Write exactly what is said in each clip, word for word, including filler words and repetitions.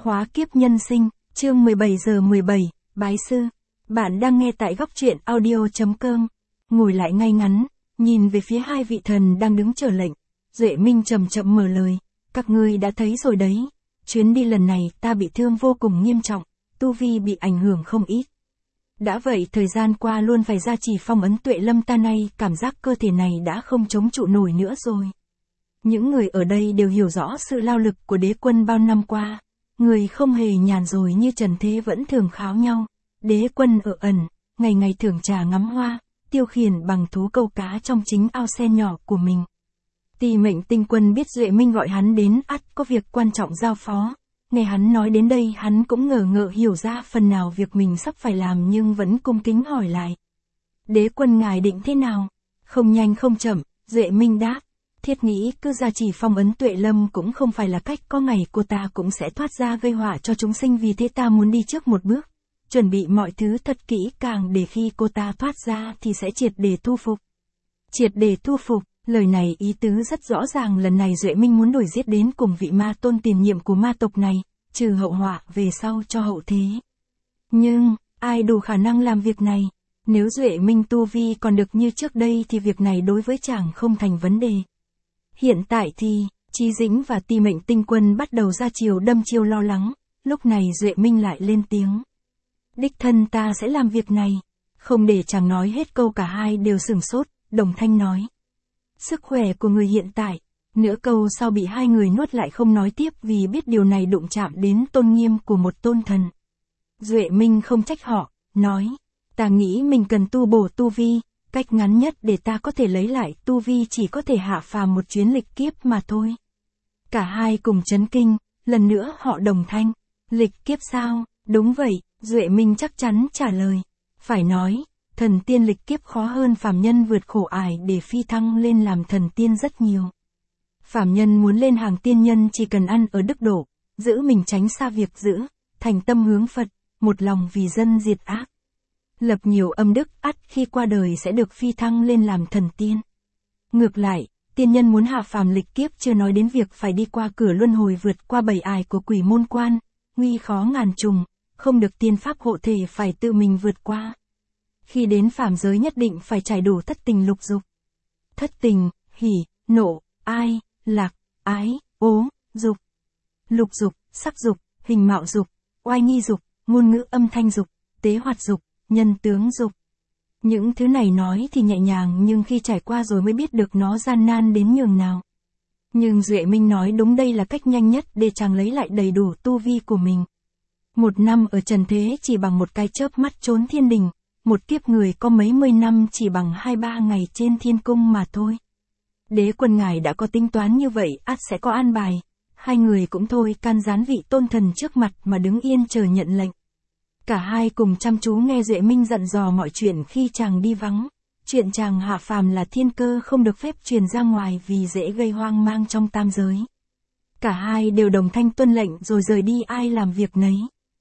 Khóa kiếp nhân sinh, chương mười bảy giờ mười bảy, bái sư. Bạn đang nghe tại góc truyện audio chấm com. Ngồi lại ngay ngắn, nhìn về phía hai vị thần đang đứng chờ lệnh. Duệ Minh chậm chậm mở lời, các ngươi đã thấy rồi đấy. Chuyến đi lần này ta bị thương vô cùng nghiêm trọng, tu vi bị ảnh hưởng không ít. Đã vậy thời gian qua luôn phải gia trì phong ấn Tuệ Lâm ta nay cảm giác cơ thể này đã không chống trụ nổi nữa rồi. Những người ở đây đều hiểu rõ sự lao lực của đế quân bao năm qua. Người không hề nhàn rồi như trần thế vẫn thường kháo nhau. Đế quân ở ẩn, ngày ngày thưởng trà ngắm hoa, tiêu khiển bằng thú câu cá trong chính ao sen nhỏ của mình. Tỳ Mệnh Tinh Quân biết Duệ Minh gọi hắn đến ắt có việc quan trọng giao phó. Nghe hắn nói đến đây hắn cũng ngờ ngợ hiểu ra phần nào việc mình sắp phải làm nhưng vẫn cung kính hỏi lại. Đế quân ngài định thế nào? Không nhanh không chậm, Duệ Minh đáp. Thiết nghĩ cứ gia trì phong ấn Tuệ Lâm cũng không phải là cách, có ngày cô ta cũng sẽ thoát ra gây họa cho chúng sinh, vì thế ta muốn đi trước một bước. Chuẩn bị mọi thứ thật kỹ càng để khi cô ta thoát ra thì sẽ triệt để thu phục. Triệt để thu phục, lời này ý tứ rất rõ ràng, lần này Duệ Minh muốn đuổi giết đến cùng vị ma tôn tiền nhiệm của ma tộc này, trừ hậu họa về sau cho hậu thế. Nhưng, ai đủ khả năng làm việc này? Nếu Duệ Minh tu vi còn được như trước đây thì việc này đối với chàng không thành vấn đề. Hiện tại thì, Chí Dĩnh và Tỳ Mệnh Tinh Quân bắt đầu ra chiều đâm chiêu lo lắng, lúc này Duệ Minh lại lên tiếng. Đích thân ta sẽ làm việc này. Không để chàng nói hết câu cả hai đều sửng sốt, đồng thanh nói. Sức khỏe của người hiện tại, nửa câu sau bị hai người nuốt lại không nói tiếp vì biết điều này đụng chạm đến tôn nghiêm của một tôn thần. Duệ Minh không trách họ, nói. Ta nghĩ mình cần tu bổ tu vi. Cách ngắn nhất để ta có thể lấy lại tu vi chỉ có thể hạ phàm một chuyến lịch kiếp mà thôi. Cả hai cùng chấn kinh, lần nữa họ đồng thanh. Lịch kiếp sao? Đúng vậy, Duệ Minh chắc chắn trả lời. Phải nói, thần tiên lịch kiếp khó hơn phàm nhân vượt khổ ải để phi thăng lên làm thần tiên rất nhiều. Phàm nhân muốn lên hàng tiên nhân chỉ cần ăn ở đức độ, giữ mình tránh xa việc giữ, thành tâm hướng Phật, một lòng vì dân diệt ác. Lập nhiều âm đức ắt khi qua đời sẽ được phi thăng lên làm thần tiên. Ngược lại, tiên nhân muốn hạ phàm lịch kiếp chưa nói đến việc phải đi qua cửa luân hồi vượt qua bảy ải của quỷ môn quan, nguy khó ngàn trùng, không được tiên pháp hộ thể phải tự mình vượt qua. Khi đến phàm giới nhất định phải trải đủ thất tình lục dục. Thất tình, hỉ, nộ, ai, lạc, ái, ố, dục. Lục dục, sắc dục, hình mạo dục, oai nghi dục, ngôn ngữ âm thanh dục, tế hoạt dục, nhân tướng dục. Những thứ này nói thì nhẹ nhàng nhưng khi trải qua rồi mới biết được nó gian nan đến nhường nào. Nhưng Duệ Minh nói đúng, đây là cách nhanh nhất để chàng lấy lại đầy đủ tu vi của mình. Một năm ở trần thế chỉ bằng một cái chớp mắt trốn thiên đình, một kiếp người có mấy mươi năm chỉ bằng hai ba ngày trên thiên cung mà thôi. Đế quân ngài đã có tính toán như vậy ắt sẽ có an bài. Hai người cũng thôi can gián vị tôn thần trước mặt mà đứng yên chờ nhận lệnh. Cả hai cùng chăm chú nghe Duệ Minh dặn dò mọi chuyện khi chàng đi vắng. Chuyện chàng hạ phàm là thiên cơ không được phép truyền ra ngoài vì dễ gây hoang mang trong tam giới. Cả hai đều đồng thanh tuân lệnh rồi rời đi ai làm việc nấy.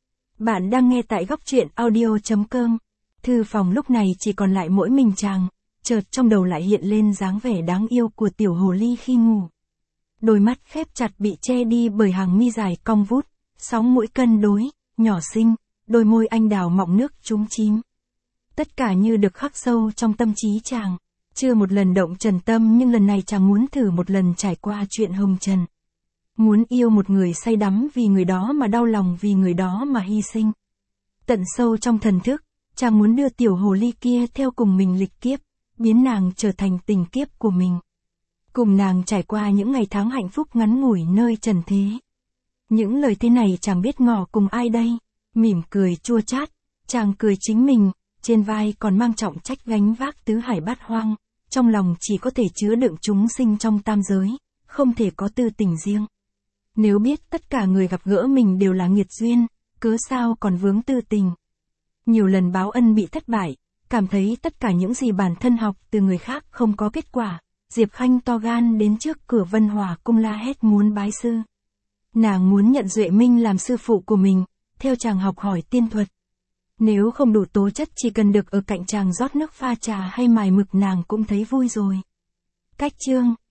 Bạn đang nghe tại góc truyện audio chấm com. Thư phòng lúc này chỉ còn lại mỗi mình chàng, chợt trong đầu lại hiện lên dáng vẻ đáng yêu của tiểu hồ ly khi ngủ. Đôi mắt khép chặt bị che đi bởi hàng mi dài cong vút, sóng mũi cân đối, nhỏ xinh. Đôi môi anh đào mọng nước trúng chím. Tất cả như được khắc sâu trong tâm trí chàng. Chưa một lần động trần tâm nhưng lần này chàng muốn thử một lần trải qua chuyện hồng trần. Muốn yêu một người say đắm vì người đó mà đau lòng vì người đó mà hy sinh. Tận sâu trong thần thức, chàng muốn đưa tiểu hồ ly kia theo cùng mình lịch kiếp, biến nàng trở thành tình kiếp của mình. Cùng nàng trải qua những ngày tháng hạnh phúc ngắn ngủi nơi trần thế. Những lời thế này chàng biết ngỏ cùng ai đây? Mỉm cười chua chát, chàng cười chính mình, trên vai còn mang trọng trách gánh vác tứ hải bát hoang, trong lòng chỉ có thể chứa đựng chúng sinh trong tam giới, không thể có tư tình riêng. Nếu biết tất cả người gặp gỡ mình đều là nghiệt duyên, cớ sao còn vướng tư tình. Nhiều lần báo ân bị thất bại, cảm thấy tất cả những gì bản thân học từ người khác không có kết quả, Diệp Khanh to gan đến trước cửa Vân Hòa cung la hét muốn bái sư. Nàng muốn nhận Duệ Minh làm sư phụ của mình. Theo chàng học hỏi tiên thuật. Nếu không đủ tố chất chỉ cần được ở cạnh chàng rót nước pha trà hay mài mực nàng cũng thấy vui rồi. Cách chương